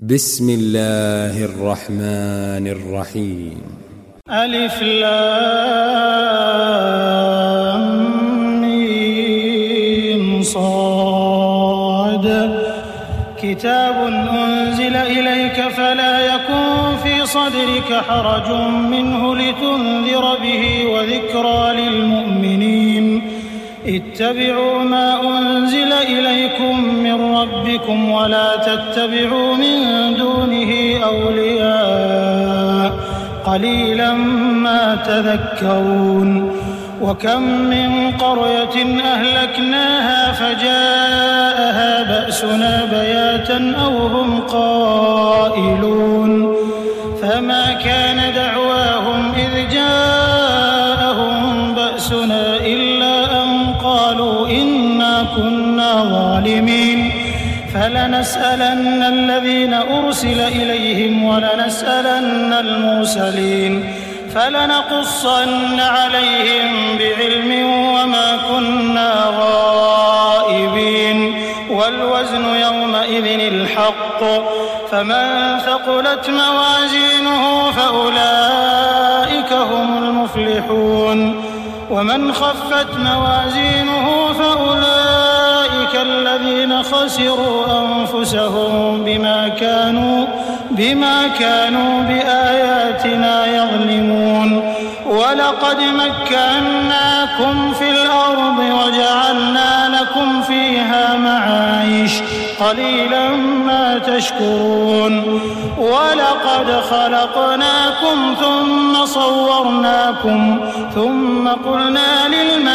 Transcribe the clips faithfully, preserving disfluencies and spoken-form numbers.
بسم الله الرحمن الرحيم. ألف لام ميم صاد. كتاب أنزل إليك فلا يكن في صدرك حرج منه لتنذر به وذكرى للمؤمنين. اتبعوا ما أنزل إليكم من ربكم ولا تتبعوا من دونه أولياء قليلا ما تذكرون. وكم من قرية أهلكناها فجاءها بأسنا بياتا أو هم قائلون فما كان دعواهم إذ جاءهم بأسنا إلا أن قالوا إنا كنا ظالمين. فلنسألن الذين أرسل إليهم ولنسألن المرسلين فلنقصن عليهم بعلم وما كنا غائبين. والوزن يومئذ الحق فمن ثقلت موازينه فأولئك هم المفلحون ومن خفت موازينه فأولئك الذين خسروا أنفسهم بما كانوا بما كانوا بآياتنا يظلمون. ولقد مكناكم في الأرض وجعلنا لكم فيها معايش قليلا ما تشكرون. ولقد خلقناكم ثم صورناكم ثم قلنا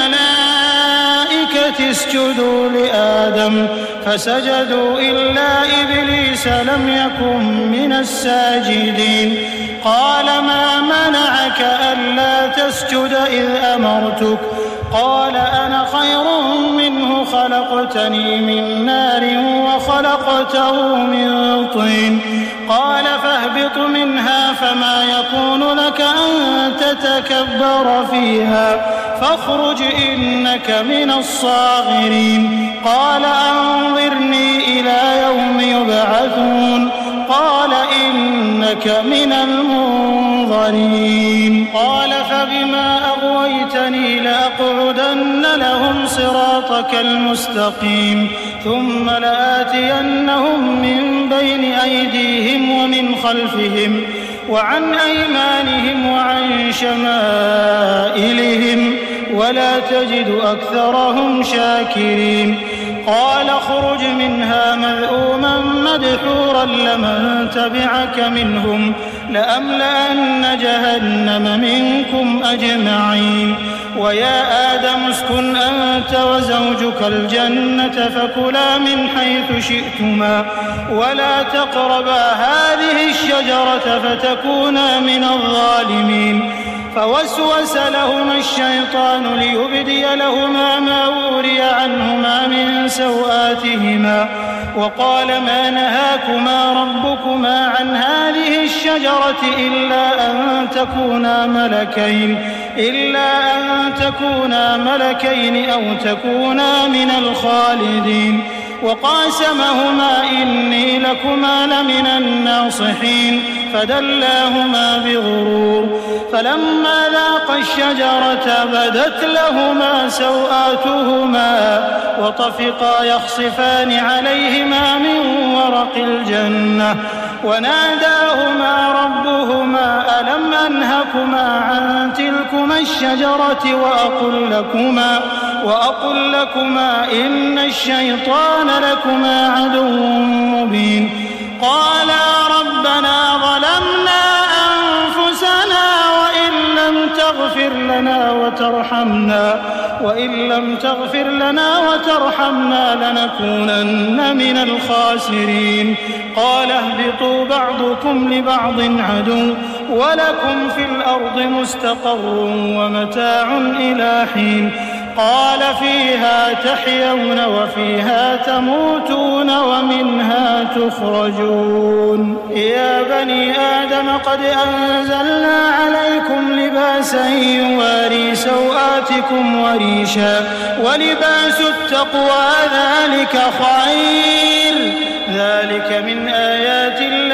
للملائكة اسجدوا لآدم فسجدوا إلا إبليس لم يكن من الساجدين. قال ما منعك ألا تسجد إذ أمرتك؟ قال أنا خير منه خلقتني من نار وخلقته من طين. قال فاهبط منها فما يكون لك أن تتكبر فيها فاخرج إنك من الصاغرين. قال أنظرني إلى يوم يبعثون. قال إنك من المنظرين. قال فبما أغويتني لأقعدن لهم صراطك المستقيم ثم لآتينهم من بين أيديهم ومن خلفهم وعن أيمانهم وعن شمائلهم ولا تجد أكثرهم شاكرين. قال اخرج منها مذءوما مدحورا لمن تبعك منهم لأملأن جهنم منكم أجمعين. ويا آدم اسكن أنت وزوجك الجنة فكلا من حيث شئتما ولا تقربا هذه الشجرة فتكونا من الظالمين. فوسوس لهما الشيطان ليبدي لهما ما وري عنهما من سوآتهما وقال ما نهاكما ربكما عن هذه الشجرة إلا أن تكونا ملكين إلا أن تكونا ملكين أو تكونا من الخالدين. وقاسمهما إني لكما لمن الناصحين فدلاهما بغرور. فلما ذاقا الشجرة بدت لهما سوآتهما وطفقا يخصفان عليهما من ورق الجنة وناداهما ربهما ألم أنهكما عن تلكما الشجرة وأقل لكما, وأقل لكما إن الشيطان لكما عدو مبين. قالا ربنا ظلمنا أنفسنا وإن لم تغفر لنا وترحمنا وإن لم تغفر لنا وترحمنا لنكونن من الخاسرين. قال اهبطوا بعضكم لبعض عدو ولكم في الأرض مستقر ومتاع إلى حين. قال فيها تحيون وفيها تموتون ومنها تخرجون. يا بني آدم قد أنزلنا عليكم لباسا يواري سوآتكم وريشا ولباس التقوى ذلك خير ذلك من آيات الله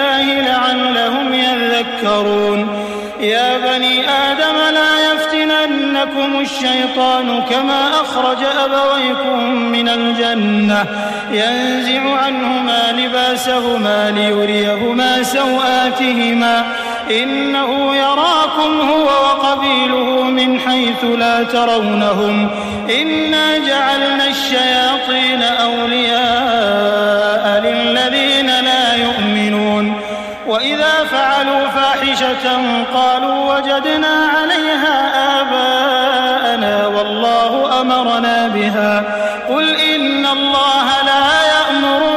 يذكرون يا بني آدم لا يفتننكم الشيطان كما أخرج أبويكم من الجنة ينزع عنهما لباسهما ليريهما سوآتهما إنه يراكم هو وقبيله من حيث لا ترونهم إنا جعلنا الشياطين أولياء للذين لا يؤمنون وإذا فعلوا فاحشة قالوا وجدنا عليها آباءنا والله أمرنا بها قل إن الله لا يأمر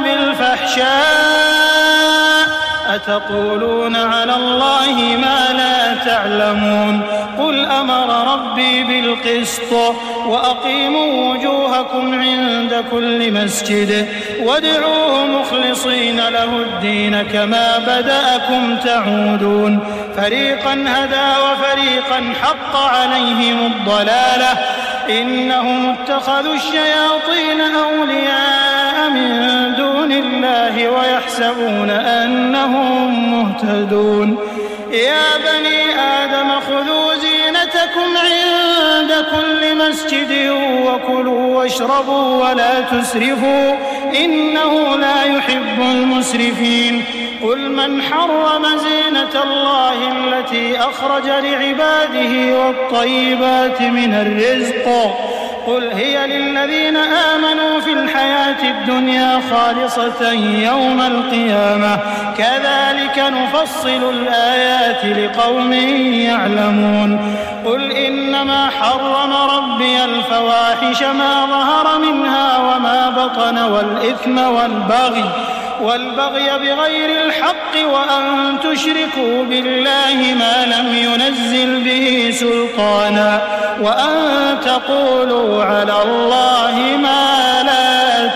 بالفحشاء أتقولون على الله ما لا تعلمون قل أمر ربي بالقسط وأقيموا وجوهكم عند كل مسجد وادعوه مخلصين له الدين كما بدأكم تعودون فريقا هدى وفريقا حق عليهم الضلالة إنهم اتخذوا الشياطين أولياء من دون الله ويحسبون أنهم مهتدون يا بني آدم خذوا زينتكم عند كل مسجد وكلوا واشربوا ولا تسرفوا إنه لا يحب المسرفين قل من حرم زينة الله التي أخرج لعباده والطيبات من الرزق قل هي للذين آمنوا في الحياة الدنيا خالصة يوم القيامة كذلك نفصل الآيات لقوم يعلمون قل إنما حرم ربي الفواحش ما ظهر منها وما بطن والإثم والبغي والبغي بغير الحق وأن تشركوا بالله ما لم ينزل به سلطانا وأن تقولوا على الله ما لا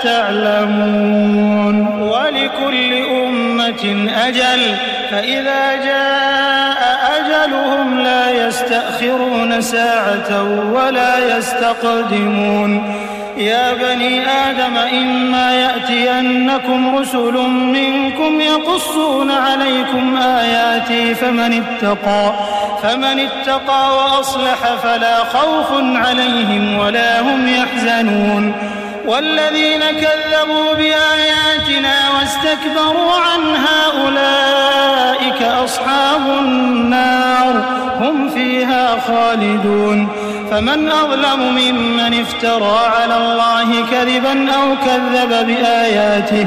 تعلمون ولكل أمة أجل فإذا جاء أجلهم لا يستأخرون ساعة ولا يستقدمون يا بني آدم إما يأتينكم رسل منكم يقصون عليكم آياتي فمن اتقى فمن اتقى وأصلح فلا خوف عليهم ولا هم يحزنون والذين كذبوا بآياتنا واستكبروا عنها أولئك أصحاب النار هم فيها خالدون فمن أظلم ممن افترى على الله كذبا أو كذب بآياته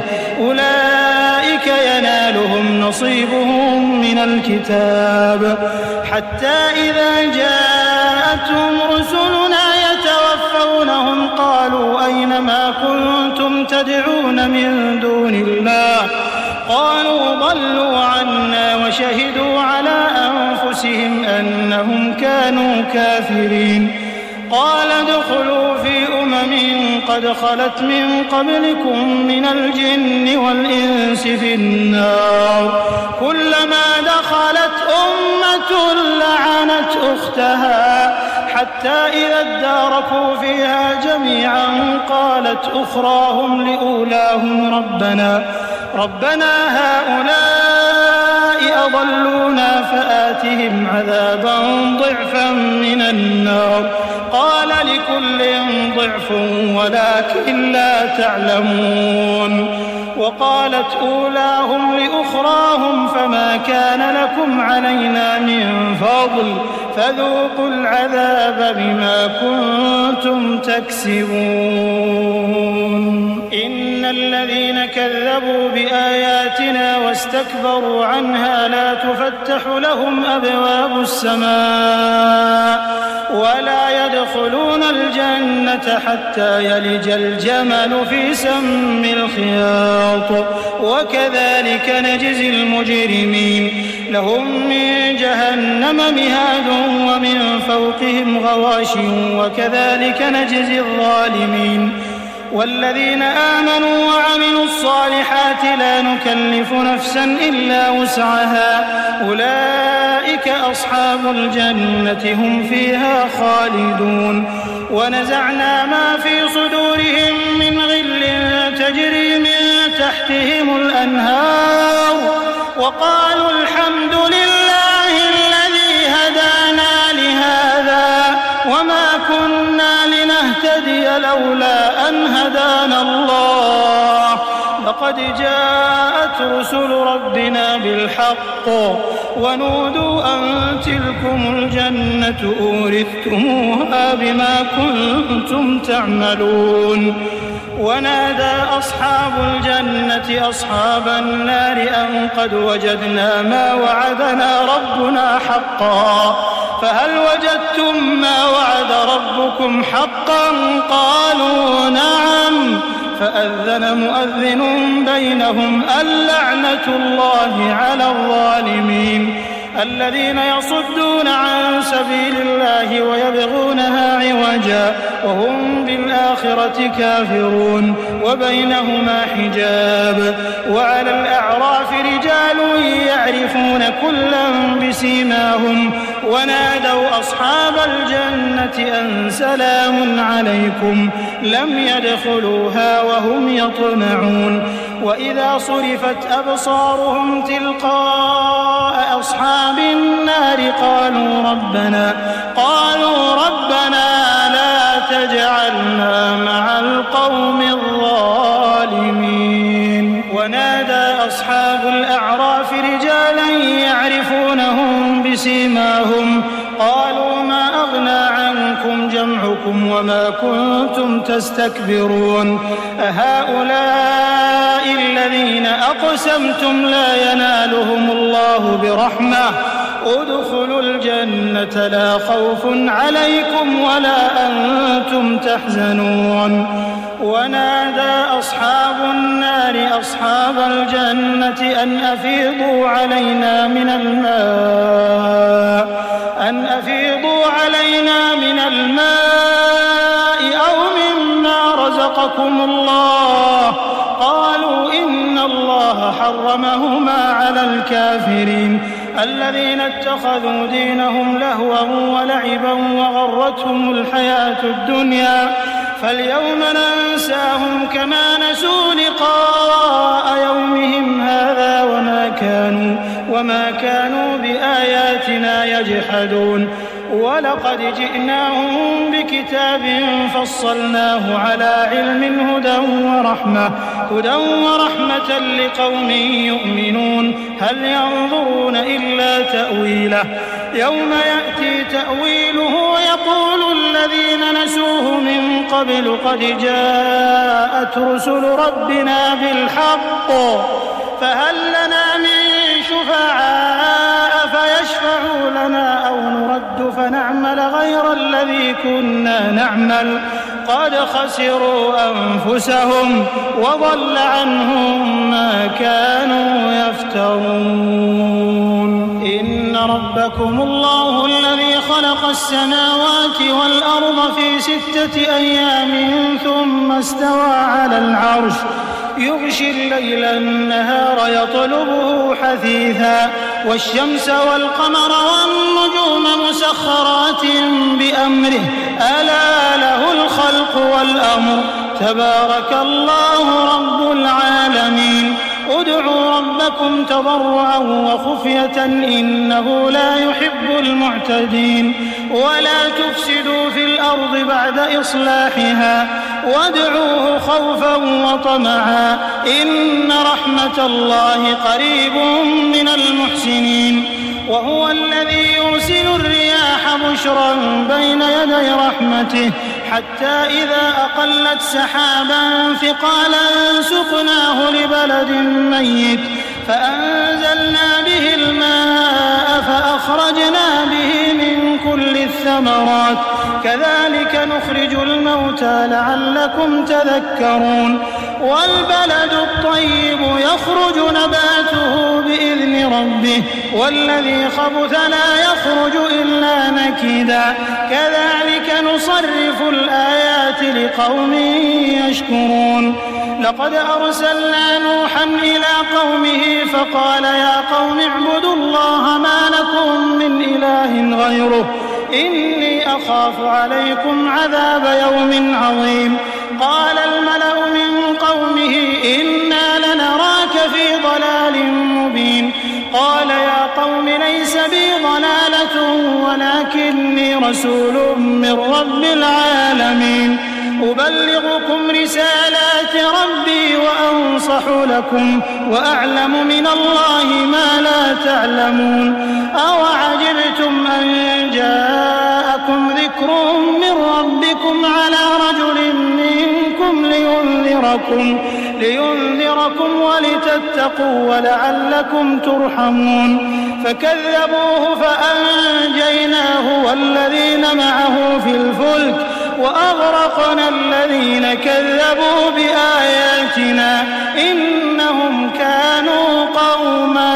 أولئك ينالهم نصيبهم من الكتاب حتى إذا جاءتهم رسلنا يتوفونهم قالوا أين ما كنتم تدعون من دون الله قالوا ضلوا عنا وشهدوا على أنفسهم أنهم كانوا كافرين قال ادخلوا في أمم قد خلت من قبلكم من الجن والإنس في النار كلما دخلت أمة لعنت أختها حتى إذا اداركوا فيها جميعا قالت أخراهم لأولاهم ربنا ربنا هؤلاء أضلونا فآتهم عذابا ضعفا من النار قال لكل ضعف ولكن لا تعلمون وقالت أولاهم لأخراهم فما كان لكم علينا من فضل فذوقوا العذاب بما كنتم تكسبون إن الذين كذبوا بآياتنا واستكبروا عنها لا تفتح لهم أبواب السماء ولا يدخلون الجنة حتى يلج الجمل في سم الخياط وكذلك نجزي المجرمين لهم من جهنم مهاد ومن فوقهم غواش وكذلك نجزي الظالمين والذين آمنوا وعملوا الصالحات لا نكلف نفسا إلا وسعها أولئك أصحاب الجنة هم فيها خالدون ونزعنا ما في صدورهم من غل تجري من تحتهم الأنهار وقالوا الحمد لله لولا أن هدانا الله لقد جاءت رسل ربنا بالحق ونودوا أن تلكم الجنة أورثتموها بما كنتم تعملون. ونادى أصحاب الجنة أصحاب النار أن قد وجدنا ما وعدنا ربنا حقا فهل وجدتم ما وعد ربكم حقا؟ قالوا نعم. فأذن مؤذن بينهم اللعنة الله على الظالمين الذين يصدون عن سبيل الله ويبغونها عوجا وهم بالآخرة كافرون وبينهما حجاب. وعلى الأعراف رجال يعرفون كلا بسيماهم ونادوا أصحاب الجنة أن سلام عليكم لم يدخلوها وهم يطمعون. وإذا صرفت أبصارهم تلقاء أصحاب النار قالوا ربنا قالوا ربنا لا تجعلنا مع القوم الظالمين. ونادى أصحاب الأعراف رجالا يعرفونهم بسيماهم قالوا ما أغنى عنكم جمعكم وما كنتم تستكبرون أهؤلاء الذين أقسمتم لا ينالهم الله برحمة ادخلوا الجنة لا خوف عليكم ولا أنتم تحزنون. ونادى أصحاب النار أصحاب الجنة أن أفيضوا علينا من الماء أن أفيضوا علينا من الماء أو مما رزقكم الله قالوا إن الله حرمهما على الكافرين الذين اتخذوا دينهم لهوا ولعبا وغرتهم الحياة الدنيا فاليوم ننساهم كما نسوا لقاء يومهم هذا وما كانوا وما كانوا بآياتنا يجحدون. ولقد جئناهم بكتاب فصلناه على علم هدى ورحمة هدى ورحمة لقوم يؤمنون هل ينظرون إلا تأويله يوم يأتي تأويله يقول الذين نسوه من قبل قد جاءت رسل ربنا بالحق فهل لنا من شفعاء فيشفعوا لنا أو نرد فنعمل غير الذي كنا نعمل قد خسروا أنفسهم وضل عنهم ما كانوا يفترون. إن ربكم الله الذي خلق السماوات والأرض في ستة أيام ثم استوى على العرش يغشي الليل النهار يطلبه حثيثا والشمس والقمر والنجوم مسخرات بأمره ألا له الخلق والأمر تبارك الله رب العالمين. ادعوا ربكم تضرعا وخفية إنه لا يحب المعتدين ولا تفسدوا في الأرض بعد إصلاحها وادعوه خوفا وطمعا إن رحمة الله قريب من المحسنين. وهو الذي يرسل الرياح بشرا بين يدي رحمته حتى إذا أقلت سحابا ثقالا سقناه لبلد ميت فأنزلنا به الماء فأخرجنا به من كل الثمرات كذلك نخرج الموتى لعلكم تذكرون. والبلد الطيب يخرج نباته بإذن ربه والذي خبث لا يخرج إلا نكدا كذلك نصرف الآيات لقوم يشكرون. لقد أرسلنا نوحا إلى قومه فقال يا قوم اعبدوا الله ما لكم من إله غيره إني أخاف عليكم عذاب يوم عظيم. قال الملأ من قومه إنا لنراك في ضلال مبين. قال يا قوم ليس بي ضلالة ولكني رسول من رب العالمين أبلغكم رسالات ربي وأنصح لكم وأعلم من الله ما لا تعلمون. أوعجبتم أن جاءكم ذكر من ربكم على رجل منكم لينذركم, لينذركم ولتتقوا ولعلكم ترحمون. فكذبوه فأنجيناه والذين معه في الفلك وأغرقنا الذين كذبوا بآياتنا إنهم كانوا قوما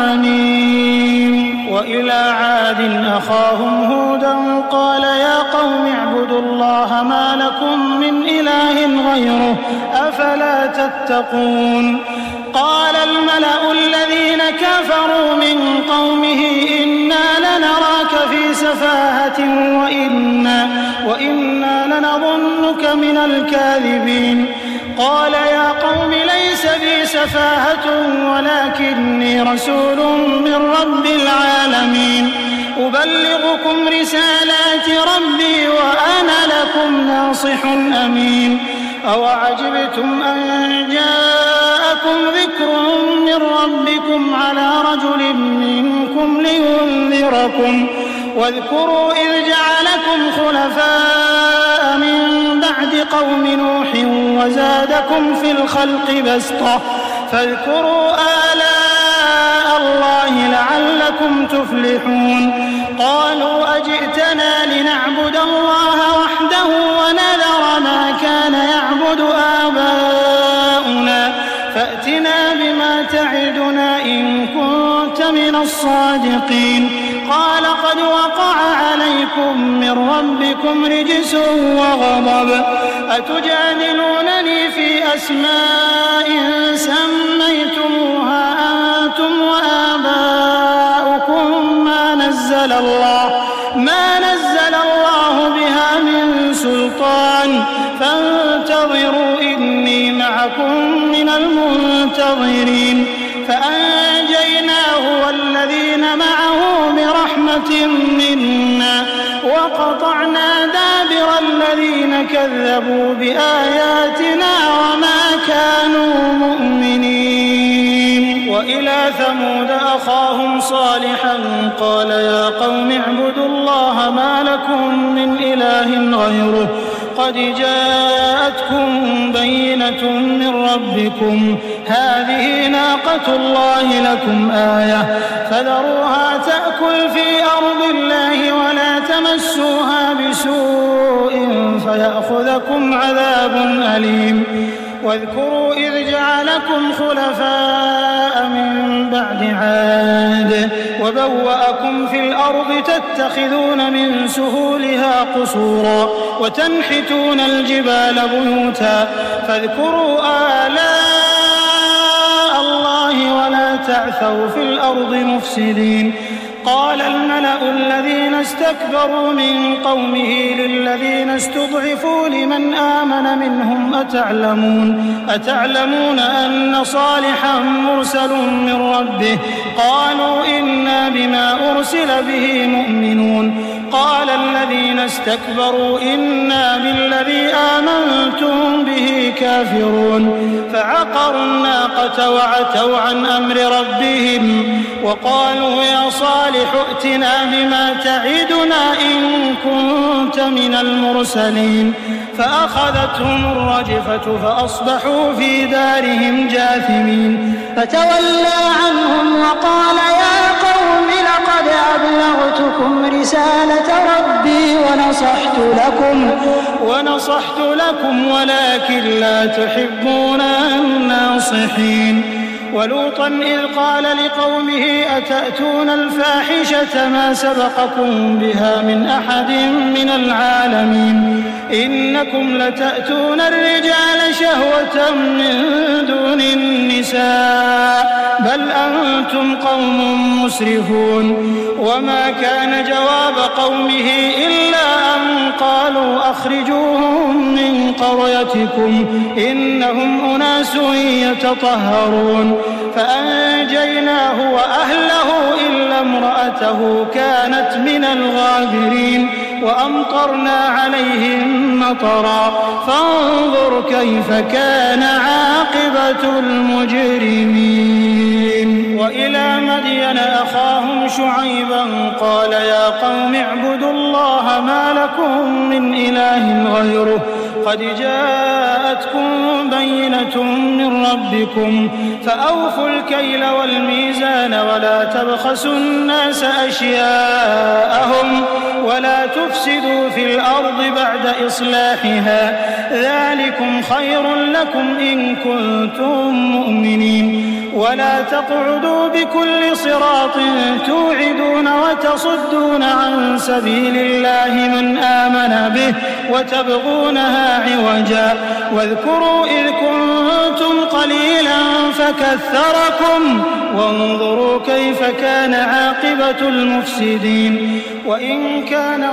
عمين. وإلى عاد أخاهم هودا قال يا قوم اعبدوا الله ما لكم من إله غيره أفلا تتقون. قال الملأ الذين كفروا من قومه إنا لنراك في سفاهة وإنا, وإنا لنظنك من الكاذبين. قال يا قوم ليس بي سفاهة ولكني رسول من رب العالمين أبلغكم رسالات ربي وأنا لكم ناصح أمين. أوعجبتم أن جاءكم ذكر من ربكم على رجل منكم لينذركم واذكروا إذ جعلكم خلفاء من بعد قوم نوح وزادكم في الخلق بسطة فاذكروا آلاء الله لعلكم تفلحون. قالوا أجئتنا لنعبد الله وحده ونذر ما كان يعبد آباؤنا فأتنا بما تعدنا إن كنت من الصادقين. قال قد وقع عليكم من ربكم رجس وغضب أتجادلونني في أسماء سميتموها أنتم وآباؤكم ما نزل الله ما نزل الله بها من سلطان فانتظروا إني معكم من المنتظرين. فأنجيناه والذين معه برحمة منا وقطعنا دابر الذين كذبوا بآياتنا وما كانوا مؤمنين. وإلى ثمود أخاهم صالحا قال يا قوم اعبدوا الله ما لكم من إله غيره قد جاءتكم بينة من ربكم هذه ناقة الله لكم آية فذروها تأكل في أرض الله ولا تمسوها بسوء فيأخذكم عذاب أليم. واذكروا إذ جعلكم خلفاء من بعد عاد وبوأكم في الأرض تتخذون من سهولها قصورا وتنحتون الجبال بيوتا فاذكروا آلاء الله ولا تعثوا في الأرض مفسدين. قال الملأ الذين استكبروا من قومه للذين استضعفوا لمن آمن منهم أتعلمون, أتعلمون أن صالحا مرسل من ربه قالوا إنا بما أرسل به مؤمنون. قال الذين استكبروا إنا بالذي آمنتم به كافرون. فعقروا الناقة وعتوا عن أمر ربهم وقالوا يا صالح ائتنا بما تعدنا إن كنت من المرسلين. فأخذتهم الرجفة فأصبحوا في دارهم جاثمين. فتولى عنهم وقال يا قوم لقد أبلغتكم رسالة ربي ونصحت لكم ونصحت لكم ولكن لا تحبون الناصحين. ولوطا إذ قال لقومه أتأتون الفاحشة ما سبقكم بها من أحد من العالمين إنكم لتأتون الرجال شهوة من دون النساء بل أنتم قوم مسرفون. وما كان جواب قومه إلا أن قالوا أخرجوهم من قريتكم إنهم أناس يتطهرون. فأنجيناه وأهله إلا امرأته كانت من الغابرين. وأمطرنا عليهم مطرا فانظر كيف كان عاقبة المجرمين. وإلى مدين أخاهم شعيبا قال يا قوم اعبدوا الله ما لكم من إله غيره قد جاءتكم بينة من ربكم فأوفوا الكيل والميزان ولا تبخسوا الناس أشياءهم ولا تفسدوا في الأرض بعد إصلاحها ذلكم خير لكم إن كنتم مؤمنين. ولا تقعدوا بكل صراط توعدون وتصدون عن سبيل الله من آمن به وتبغونها عوجا واذكروا إذ كنتم قليلا فكثركم وانظروا كيف كان عاقبة المفسدين. وإن كان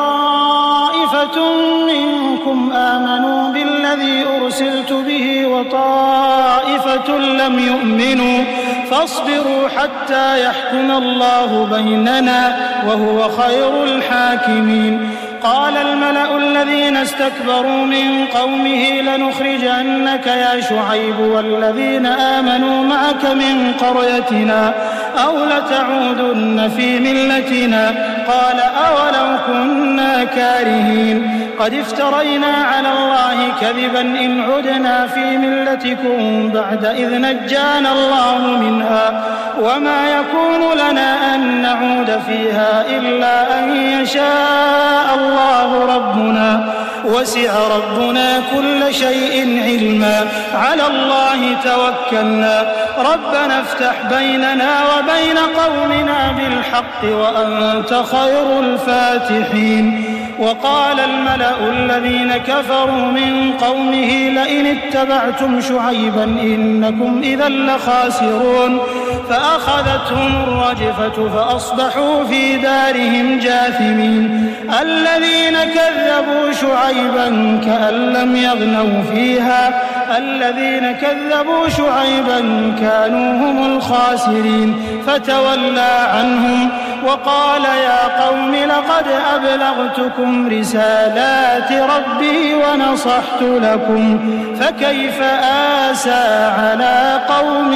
طائفة منكم آمنوا بالذي أرسلت به وطائفة لم يؤمنوا فاصبروا حتى يحكم الله بيننا وهو خير الحاكمين. قال الملأ الذين استكبروا من قومه لنخرجنك يا شعيب والذين آمنوا معك من قريتنا أو لتعودن في ملتنا قال أولو كنا كارهين قد افترينا على الله كذبا إن عدنا في ملتكم بعد إذ نجانا الله منها وما يكون لنا أن نعود فيها إلا أن يشاء الله ربنا وسع ربنا كل شيء علما على الله توكلنا ربنا افتح بيننا وبين قومنا بالحق وأنت خير الفاتحين. وقال الملأ الذين كفروا من قومه لئن اتبعتم شعيبا إنكم إذا لخاسرون فأخذتهم الرجفة فأصبحوا في دارهم جاثمين. الذين كذبوا شعيبا كأن لم يغنوا فيها الذين كذبوا شعيبا كانوا هم الخاسرين فتولى عنهم وقال يا قوم لقد أبلغتكم رسالات ربي ونصحت لكم فكيف آسى على قوم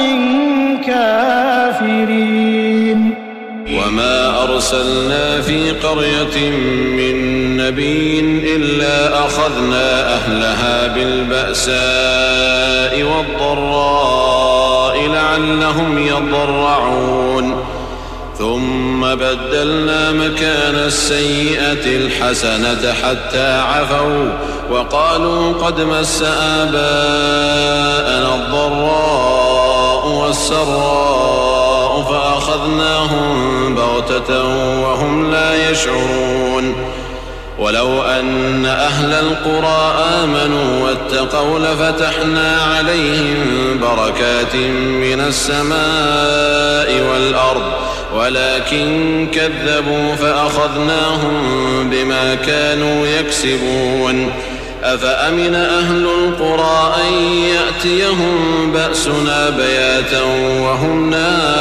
كافرين. وما أرسلنا في قرية من نبي إلا أخذنا أهلها بالبأساء والضراء لعلهم يضرعون ثم بدلنا مكان السيئة الحسنة حتى عفوا وقالوا قد مس آباءنا الضراء والسراء فأخذناهم بغتة وهم لا يشعرون. ولو أن أهل القرى آمنوا واتقوا لفتحنا عليهم بركات من السماء والأرض ولكن كذبوا فأخذناهم بما كانوا يكسبون. أفأمن أهل القرى أن يأتيهم بأسنا بياتا وهم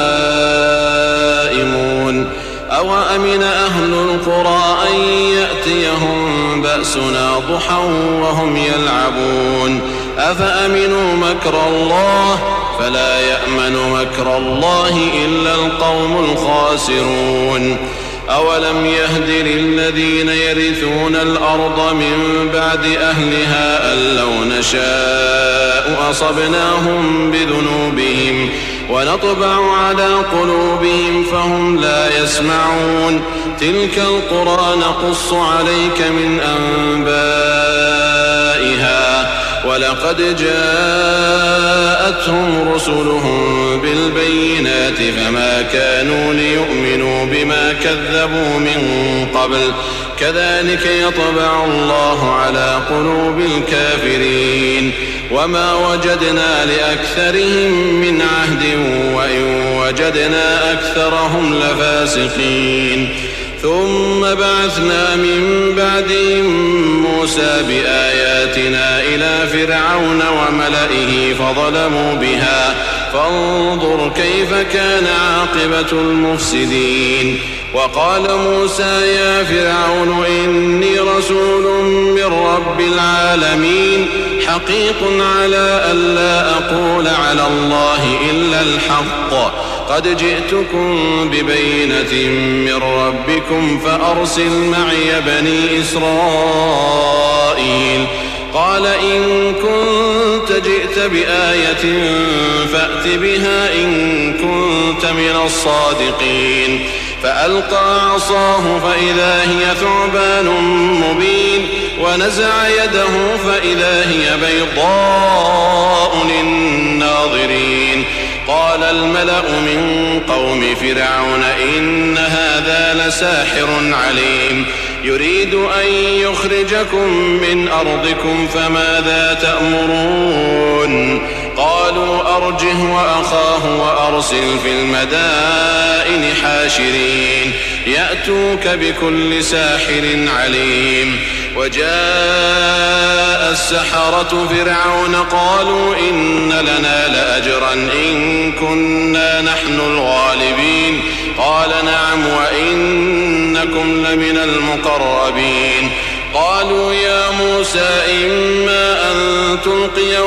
نائمون أو أمن أهل القرى أن يأتيهم بأسنا ضحى وهم يلعبون أفأمنوا مكر الله فلا يأمن مكر الله إلا القوم الخاسرون. أولم يهد للذين يرثون الأرض من بعد أهلها أن لو نشاء أصبناهم بذنوبهم ونطبع على قلوبهم فهم لا يسمعون. تلك القرى نقص عليك من أنبائها ولقد جاءتهم رسلهم بالبينات فما كانوا ليؤمنوا بما كذبوا من قبل كذلك يطبع الله على قلوب الكافرين. وما وجدنا لأكثرهم من عهد وإن وجدنا أكثرهم لفاسقين. ثم بعثنا من بعدهم موسى بآياتنا إلى فرعون وملئه فظلموا بها فانظر كيف كان عاقبة المفسدين. وقال موسى يا فرعون إني رسول من رب العالمين حقيق على ألا أقول على الله إلا الحق قد جئتكم ببينة من ربكم فأرسل معي بني إسرائيل. قال إن كنت جئت بآية فأت بها إن كنت من الصادقين. فألقى عصاه فإذا هي ثعبان مبين ونزع يده فإذا هي بيضاء للناظرين. قال الملأ من قوم فرعون إن هذا لساحر عليم يريد أن يخرجكم من أرضكم فماذا تأمرون؟ قالوا أرجه وأخاه وأرسل في المدائن حاشرين يأتوك بكل ساحر عليم. وجاء السحرة فرعون قالوا إن لنا لأجرا إن كنا نحن الغالبين. قال نعم وإنكم لمن المقربين. قالوا يا موسى إما أن تلقي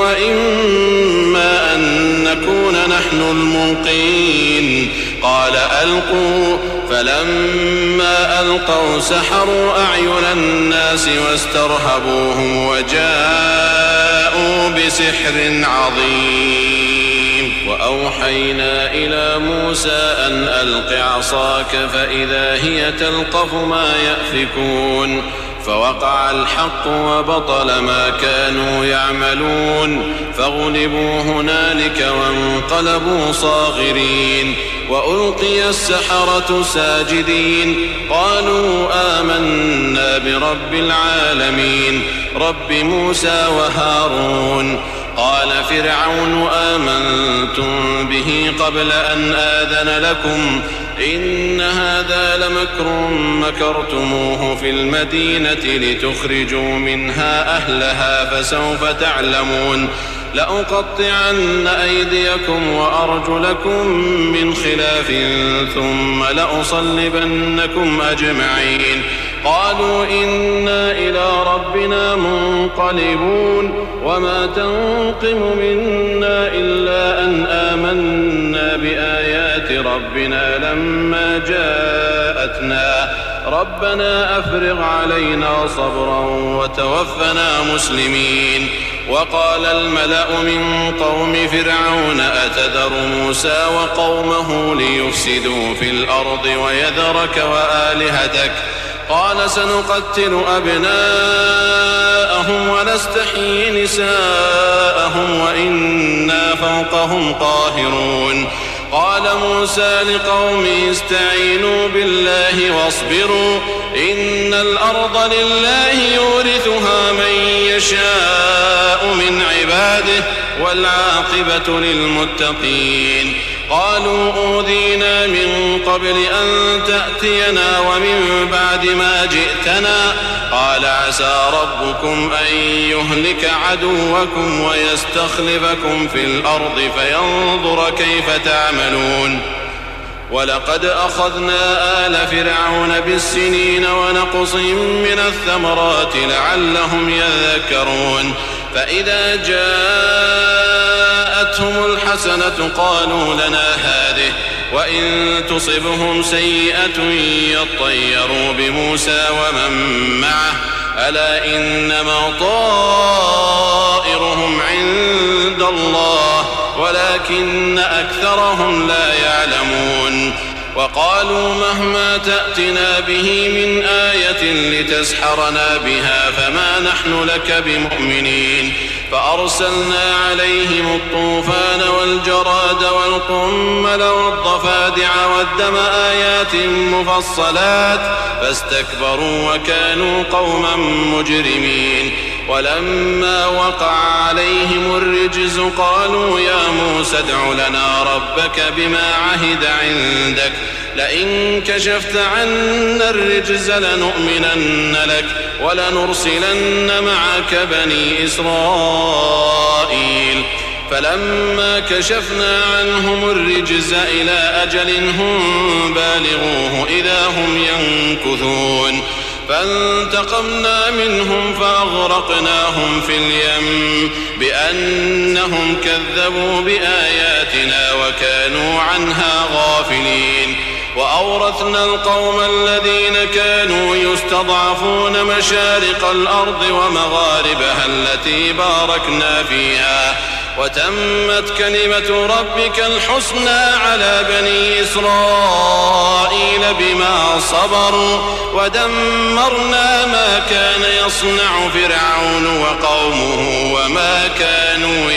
وإما أن نكون نحن الملقين. قال ألقوا. فلما ألقوا سحروا أعين الناس واسترهبوهم وجاءوا بسحر عظيم. وأوحينا إلى موسى أن ألق عصاك فإذا هي تلقف ما يأفكون. فوقع الحق وبطل ما كانوا يعملون فغلبوا هنالك وانقلبوا صاغرين. وألقي السحرة ساجدين قالوا آمنا برب العالمين رب موسى وهارون. قال فرعون آمنتم به قبل أن آذن لكم إن هذا لمكر مكرتموه في المدينة لتخرجوا منها أهلها فسوف تعلمون. لأقطعن أيديكم وأرجلكم من خلاف ثم لأصلبنكم أجمعين. قالوا إنا إلى ربنا منقلبون وما تنقم منا إلا أن آمنا بآيات ربنا لما جاءتنا ربنا أفرغ علينا صبرا وتوفنا مسلمين. وقال الملأ من قوم فرعون أتذر موسى وقومه ليفسدوا في الأرض ويذرك وآلهتك قال سنقتل أبناءهم ونستحيي نساءهم وإنا فوقهم قاهرون. قال موسى لقومه استعينوا بالله واصبروا إن الأرض لله يورثها من يشاء من عباده والعاقبة للمتقين. قالوا أوذينا من قبل أن تأتينا ومن بعد ما جئتنا قال عسى ربكم أن يهلك عدوكم ويستخلفكم في الأرض فينظر كيف تعملون. ولقد أخذنا آل فرعون بالسنين ونقص من الثمرات لعلهم يذكرون. فإذا جاءتهم الحسنة قالوا لنا هذه وإن تصبهم سيئة يطيروا بموسى ومن معه ألا إنما طائرهم عند الله ولكن أكثرهم لا يعلمون. وقالوا مهما تأتنا به من آية لتسحرنا بها فما نحن لك بمؤمنين. فأرسلنا عليهم الطوفان والجراد والقمل والضفادع والدم آيات مفصلات فاستكبروا وكانوا قوما مجرمين. ولما وقع عليهم الرجز قالوا يا موسى ادع لنا ربك بما عهد عندك لئن كشفت عنا الرجز لنؤمنن لك ولنرسلن معك بني إسرائيل. فلما كشفنا عنهم الرجز إلى أجل هم بالغوه إذا هم ينكثون فانتقمنا منهم فأغرقناهم في اليم بأنهم كذبوا بآياتنا وكانوا عنها غافلين وأورثنا القوم الذين كانوا يستضعفون مشارق الأرض ومغاربها التي باركنا فيها وتمت كلمة ربك الحسنى على بني إسرائيل بما صبروا ودمرنا ما كان يصنع فرعون وقومه وما كانوا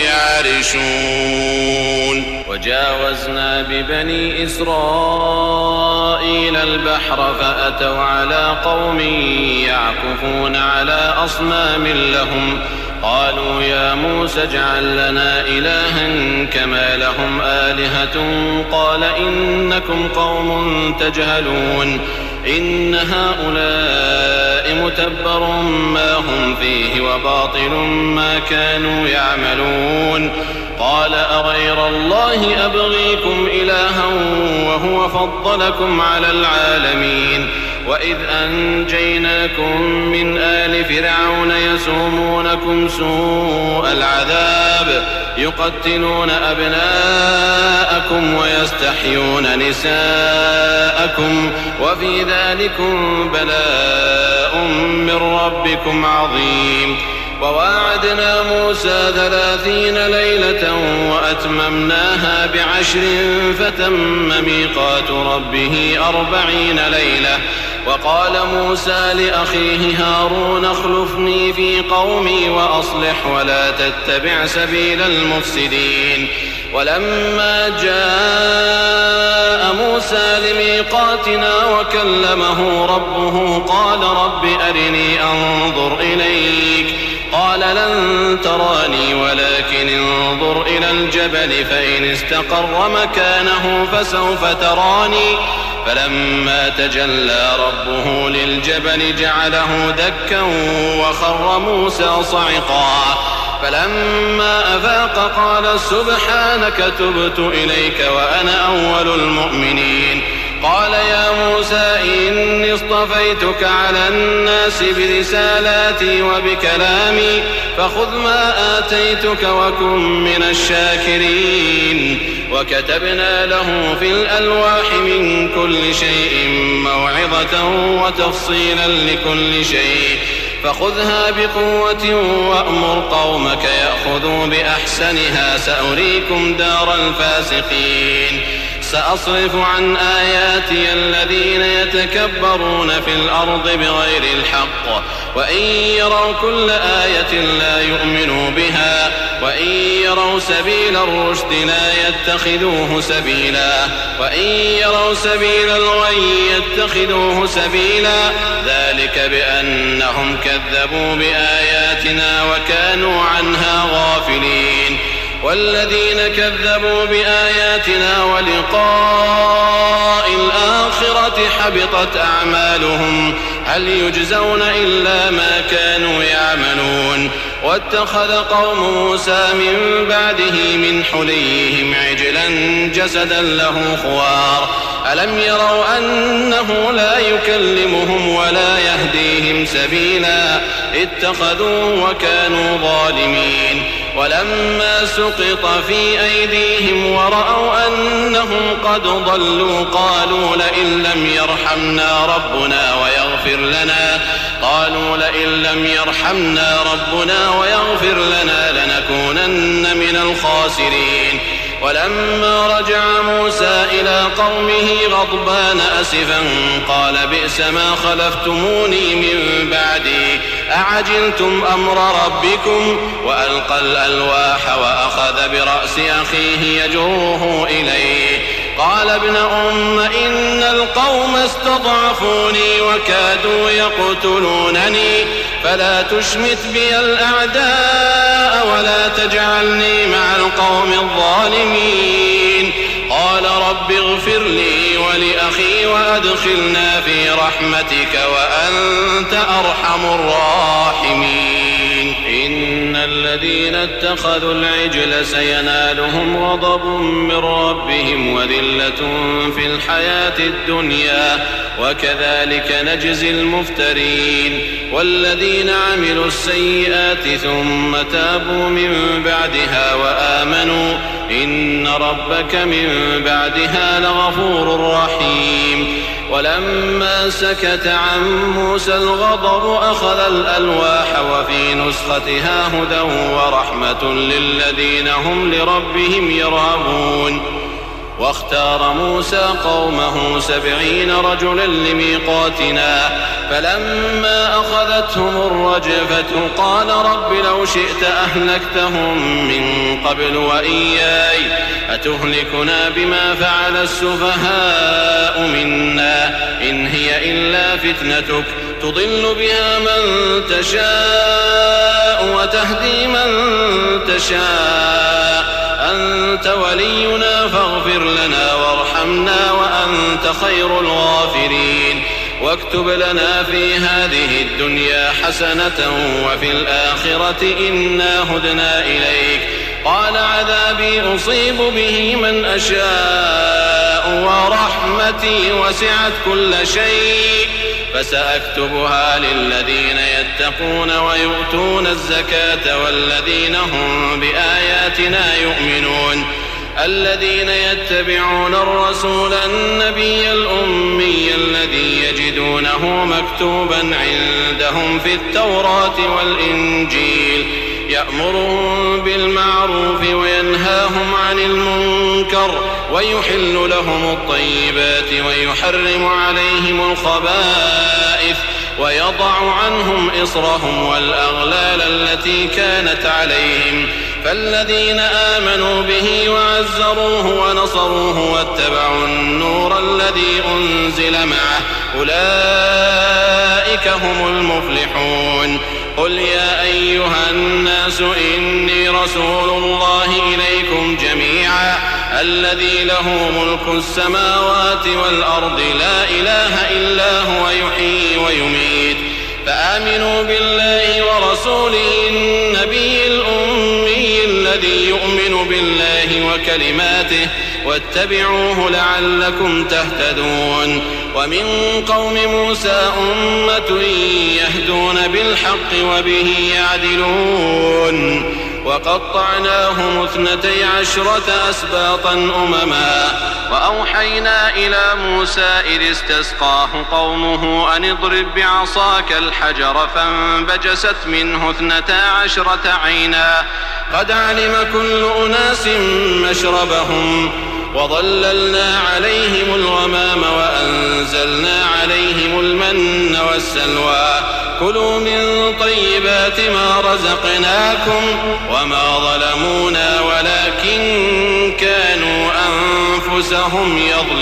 يعرشون وجاوزنا ببني إسرائيل البحر فأتوا على قوم يعكفون على أصنام لهم قالوا يا موسى اجعل لنا إلها كما لهم آلهة قال إنكم قوم تجهلون إن هؤلاء متبر ما هم فيه وباطل ما كانوا يعملون قال أغير الله أبغيكم إلها وهو فضلكم على العالمين وإذ أنجيناكم من آل فرعون يسومونكم سوء العذاب يقتلون أبناءكم ويستحيون نساءكم وفي ذلكم بلاء من ربكم عظيم وواعدنا موسى ثلاثين ليلة وأتممناها بعشر فتم ميقات ربه أربعين ليلة وقال موسى لأخيه هارون اخلفني في قومي وأصلح ولا تتبع سبيل المفسدين ولما جاء موسى لميقاتنا وكلمه ربه قال رب أرني أنظر إليك قال لن تراني ولكن انظر إلى الجبل فإن استقر مكانه فسوف تراني فلما تجلى ربه للجبل جعله دكا وخر موسى صعقا فلما أفاق قال سبحانك تبت إليك وأنا أول المؤمنين قال يا موسى إني اصطفيتك على الناس برسالاتي وبكلامي فخذ ما آتيتك وكن من الشاكرين وكتبنا له في الألواح من كل شيء موعظة وتفصيلا لكل شيء فخذها بقوة وأمر قومك يأخذوا بأحسنها سأريكم دار الفاسقين سأصرف عن آياتي الذين يتكبرون في الأرض بغير الحق وإن يروا كل آية لا يؤمنوا بها وإن يروا سبيل الرشد لا يتخذوه سبيلا وإن يروا سبيل الغي يتخذوه سبيلا ذلك بأنهم كذبوا بآياتنا وكانوا عنها غافلين والذين كذبوا بآياتنا ولقاء الآخرة حبطت أعمالهم هل يجزون إلا ما كانوا يعملون واتخذ قوم موسى من بعده من حليهم عجلا جسدا له خوار ألم يروا أنه لا يكلمهم ولا يهديهم سبيلا اتخذوا وكانوا ظالمين ولما سقط في أيديهم ورأوا أنهم قد ضلوا قالوا لئن لم يرحمنا ربنا ويغفر لنا قالوا لئن لم يرحمنا ربنا ويغفر لنا لنكونن من الخاسرين ولما رجع موسى إلى قومه غضبان أسفا قال بئس ما خلفتموني من بعدي أعجلتم أمر ربكم وألقى الألواح وأخذ برأس أخيه يجره إليه قال ابن أم إن القوم استضعفوني وكادوا يقتلونني فلا تشمت بي الأعداء ولا تجعلني مع القوم الظالمين قال رب اغفر لي ولأخي وأدخلنا في رحمتك وأنت أرحم الراحمين إن الذين اتخذوا العجل سينالهم غضب من ربهم وذلة في الحياة الدنيا وكذلك نجزي المفترين والذين عملوا السيئات ثم تابوا من بعدها وآمنوا إن ربك من بعدها لغفور رحيم ولما سكت عن موسى الغضب أخذ الألواح وفي نسختها هدى ورحمة للذين هم لربهم يرهبون واختار موسى قومه سبعين رجلا لميقاتنا فلما أخذتهم الرجفة قال رب لو شئت أهلكتهم من قبل وإياي أتهلكنا بما فعل السفهاء منا إن هي إلا فتنتك تضل بها من تشاء وتهدي من تشاء أنت ولينا فاغفر لنا وارحمنا وأنت خير الغافرين واكتب لنا في هذه الدنيا حسنة وفي الآخرة إنا هدنا إليك قال عذابي أصيب به من أشاء ورحمتي وسعت كل شيء فسأكتبها للذين يتقون ويؤتون الزكاة والذين هم بآياتنا يؤمنون الذين يتبعون الرسول النبي الأمي الذي يجدونه مكتوبا عندهم في التوراة والإنجيل يأمرهم بالمعروف وينهاهم عن المنكر ويحل لهم الطيبات ويحرم عليهم الخبائث ويضع عنهم إصرهم والأغلال التي كانت عليهم فالذين آمنوا به وعزروه ونصروه واتبعوا النور الذي أنزل معه أولئك هم المفلحون قل يا أيها الناس إني رسول الله إليكم جميعا الذي له ملك السماوات والأرض لا إله إلا هو يحيي ويميت فآمنوا بالله ورسوله النبي الأمي الذي يؤمن بالله وكلماته واتبعوه لعلكم تهتدون ومن قوم موسى أمة يهدون بالحق وبه يعدلون وقطعناهم اثنتي عشرة أسباطا أمما وأوحينا إلى موسى إذ استسقاه قومه أن اضرب بعصاك الحجر فانبجست منه اثنتا عشرة عينا قد علم كل أناس مشربهم وظللنا عليهم الغمام وأنزلنا عليهم المن والسلوى كلوا من طيبات ما رزقناكم وما ظلمونا ولكن كانوا أنفسهم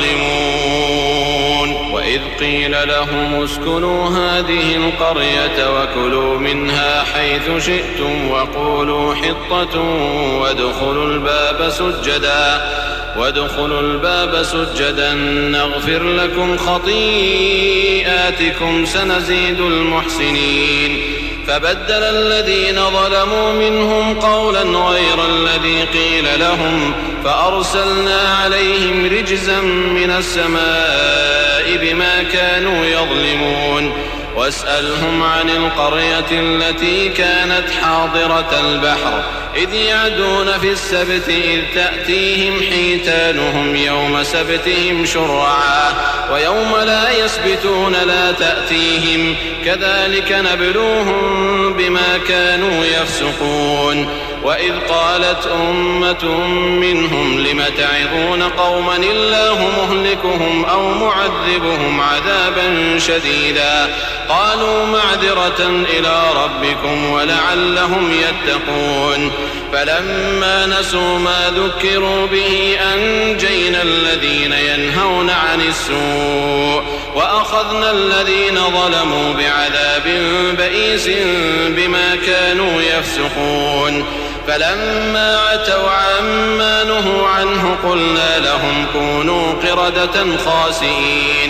يظلمون وإذ قيل لهم اسكنوا هذه القرية وكلوا منها حيث شئتم وقولوا حطة وادخلوا الباب سجدا وادخلوا الباب سجدا نغفر لكم خطيئاتكم سنزيد المحسنين فبدل الذين ظلموا منهم قولا غير الذي قيل لهم فأرسلنا عليهم رجزا من السماء بما كانوا يظلمون واسألهم عن القرية التي كانت حاضرة البحر إذ يعدون في السبت إذ تأتيهم حيتانهم يوم سبتهم شرعا ويوم لا يسبتون لا تأتيهم كذلك نبلوهم بما كانوا يفسقون وإذ قالت أمة منهم لم تعظون قوما الله مهلكهم أو معذبهم عذابا شديدا قالوا معذرة إلى ربكم ولعلهم يتقون فلما نسوا ما ذكروا به أنجينا الذين ينهون عن السوء وأخذنا الذين ظلموا بعذاب بئيس بما كانوا يفسقون فلما عتوا عما نهوا عنه قلنا لهم كونوا قردة خاسئين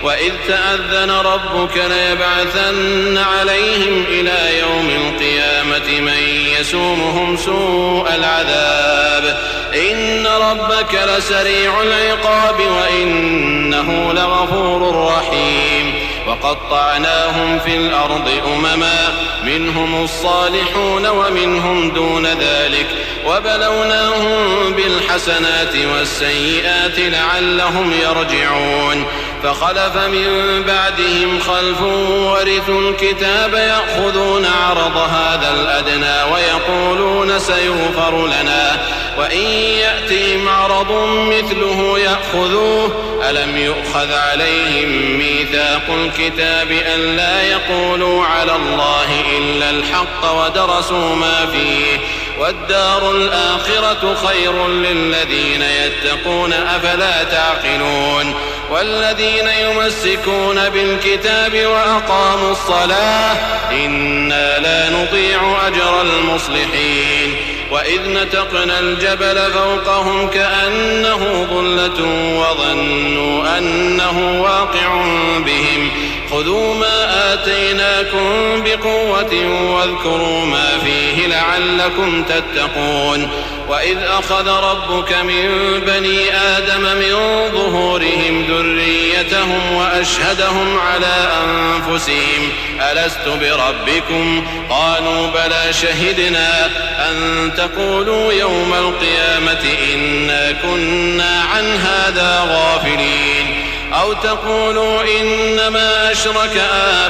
وإذ تأذن ربك ليبعثن عليهم إلى يوم القيامة من يسومهم سوء العذاب إن ربك لسريع العقاب وإنه لغفور رحيم وقطعناهم في الأرض أمما منهم الصالحون ومنهم دون ذلك وبلوناهم بالحسنات والسيئات لعلهم يرجعون فخلف من بعدهم خلف ورثوا الكتاب يأخذون عرض هذا الأدنى ويقولون سيغفر لنا وإن يأتهم عرض مثله يأخذوه ألم يؤخذ عليهم ميثاق الكتاب أن لا يقولوا على الله إلا الحق ودرسوا ما فيه والدار الآخرة خير للذين يتقون أفلا تعقلون والذين يمسكون بالكتاب وأقاموا الصلاة إنا لا نضيع أجر المصلحين وإذ نتقنا الجبل فوقهم كأنه ظلة وظنوا أنه واقع بهم خذوا ما آتيناكم بقوة واذكروا ما فيه لعلكم تتقون وإذ أخذ ربك من بني آدم من ظهورهم ذريتهم وأشهدهم على أنفسهم ألست بربكم قالوا بلى شهدنا أن تقولوا يوم القيامة إنا كنا عن هذا غافلين أو تقولوا إنما أشرك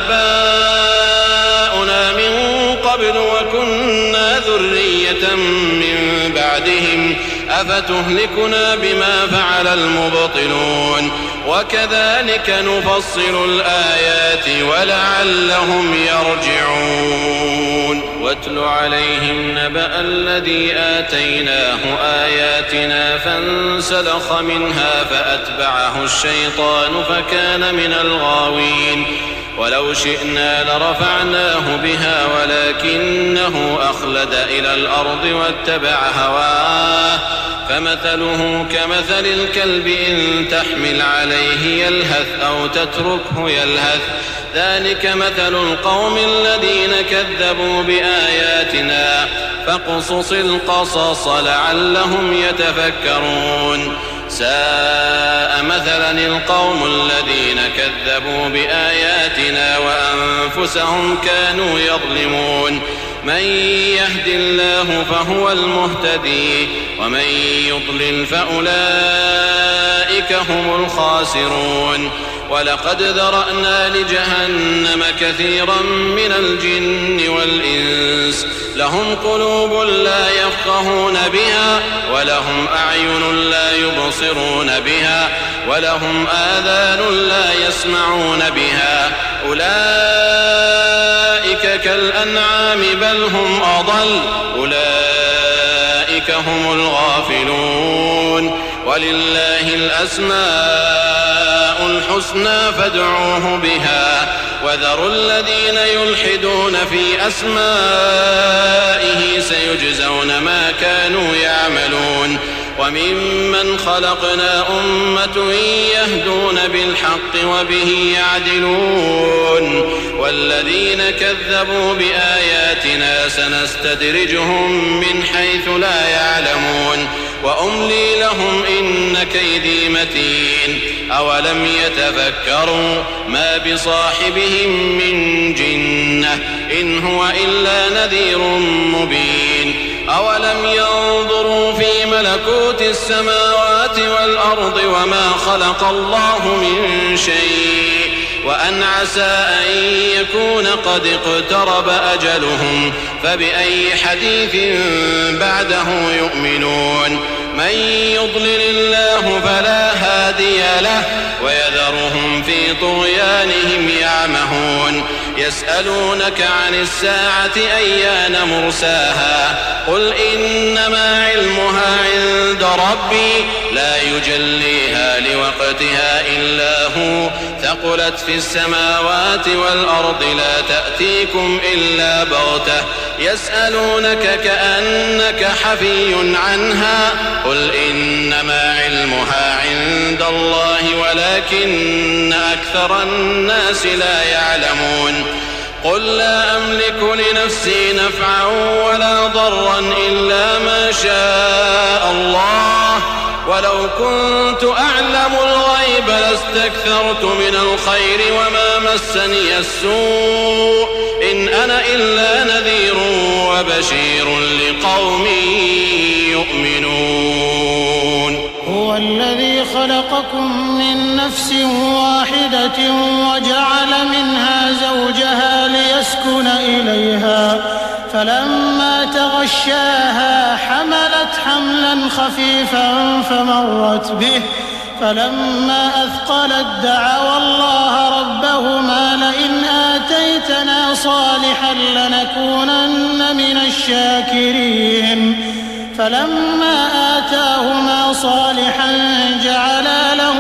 آباؤنا من قبل وكنا ذرية من بعدهم أفتهلكنا بما فعل المبطلون وكذلك نفصل الآيات ولعلهم يرجعون واتل عليهم نبأ الذي آتيناه آياتنا فانسلخ منها فأتبعه الشيطان فكان من الغاوين ولو شئنا لرفعناه بها ولكنه أخلد إلى الأرض واتبع هواه فمثله كمثل الكلب إن تحمل عليه يلهث أو تتركه يلهث ذلك مثل القوم الذين كذبوا بآياتنا فاقصص القصص لعلهم يتفكرون ساء مثلا القوم الذين كذبوا بآياتنا وأنفسهم كانوا يظلمون من يهد الله فهو المهتدي ومن يضلل فأولئك هم الخاسرون ولقد ذرأنا لجهنم كثيرا من الجن والإنس لهم قلوب لا يفقهون بها ولهم أعين لا يبصرون بها ولهم آذان لا يسمعون بها أولئك كالأنعام بل هم أضل أولئك هم الغافلون ولله الأسماء الحسنى فادعوه بها وذروا الذين يلحدون في أسمائه سيجزون ما كانوا يعملون وممن خلقنا أمة يهدون بالحق وبه يعدلون والذين كذبوا بآياتنا سنستدرجهم من حيث لا يعلمون وأملي لهم إن كيدي متين أولم يتفكروا ما بصاحبهم من جنة إن هو إلا نذير مبين أولم ينظروا في ملكوت السماوات والأرض وما خلق الله من شيء وأن عسى أن يكون قد اقترب أجلهم فبأي حديث بعده يؤمنون من يضلل الله فلا هادي له ويذرهم في طغيانهم يعمهون يسألونك عن الساعة أيان مرساها قل إنما علمها عند ربي لا يجليها لوقتها إلا هو ثقلت في السماوات والأرض لا تأتيكم إلا بغتة يسألونك كأنك حفي عنها قل إنما علمها عند الله ولكن أكثر الناس لا يعلمون قل لا أملك لنفسي نفعا ولا ضرا إلا ما شاء الله ولو كنت أعلم الغيب لاستكثرت من الخير وما مسني السوء إن أنا إلا نذير وبشير لقوم يؤمنون هو الذي خلقكم من نفس واحدة وجعل منها زوجها ليسكن إليها فلما تغشاها حملت حملا خفيفا فمرت به فلما أثقلت دعوا الله ربهما لئن آتيتنا صالحا لنكونن من الشاكرين فلما آتاهما صالحا جعلا له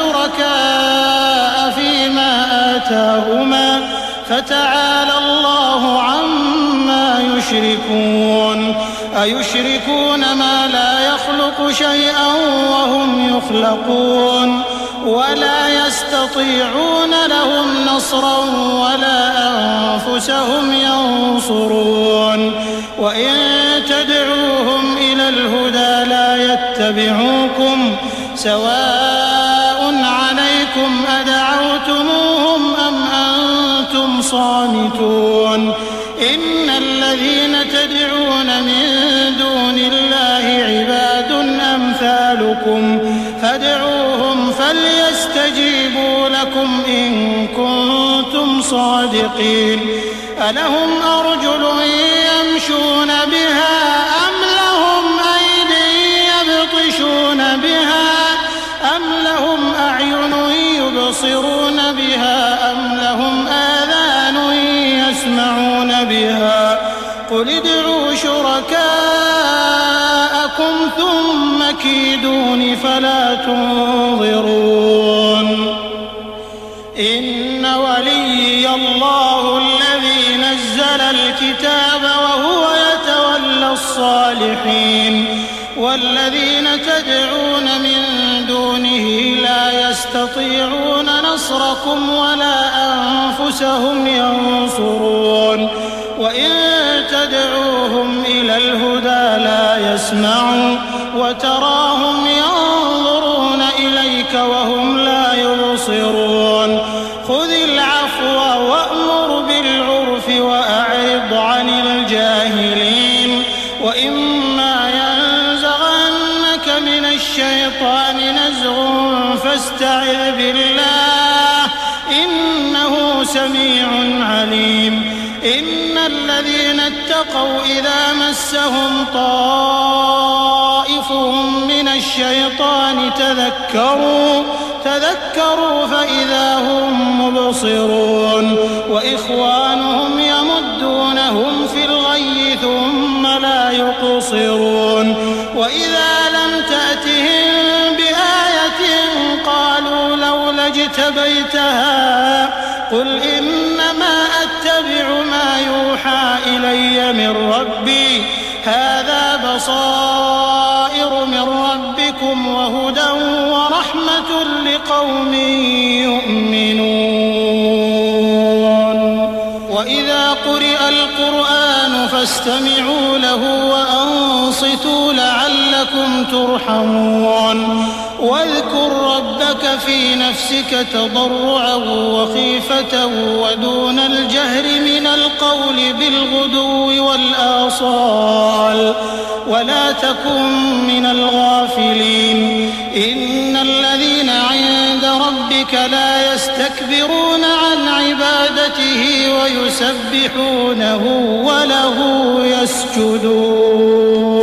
شركاء فيما آتاهما فتعالى الله عما يشركون أيشركون ما لا يخلق شيئا وهم يخلقون ولا يستطيعون لهم نصرا ولا أنفسهم ينصرون وإن تدعوهم إلى الهدى لا يتبعوكم سواء عليكم أدعوتموهم أم أنتم صامتون إن الذين تدعون من دون الله عباد أمثالكم فادعوهم فليستجيبوا لكم إن كنتم صادقين ألهم أرجل يمشون بها أم لهم أيد يبطشون بها أم لهم أعين يبصرون بها أم لهم آذان يسمعون بها قل ادعوا شركاءكم ثم كيدون فلا تنظرون إن وليي الله الذي نزل الكتاب وهو يتولى الصالحين والذين تدعون من دونه لا يستطيعون نصركم ولا أنفسهم ينصرون وإن تدعوهم إلى الهدى لا يسمعوا وتراهم ينظرون إليك وهم لا يبصرون خذ العفو وأمر بالعرف وأعرض عن الجاهلين وإما ينزغنك من الشيطان نزغ فاستعذ بالله إنه سميع عليم إن الذين اتقوا إذا مسهم طائف من الشيطان تذكروا تذكروا فإذا هم مبصرون وإخوانهم يمدونهم في الغي ثم لا يقصرون وإذا لم تأتهم بآية قالوا لولا اجتبيتها قل إنما أتبع ما يوحى إلي من ربي هذا بصائر من ربكم وهدى ورحمة لقوم يؤمنون وإذا قرئ القرآن فاستمعوا له وأنصتوا لعلكم ترحمون واذكر ربك في نفسك تضرعا وخيفة ودون الجهر من القول بالغدو والآصال ولا تكن من الغافلين إن الذين عند ربك لا يستكبرون عن عبادته ويسبحونه وله يسجدون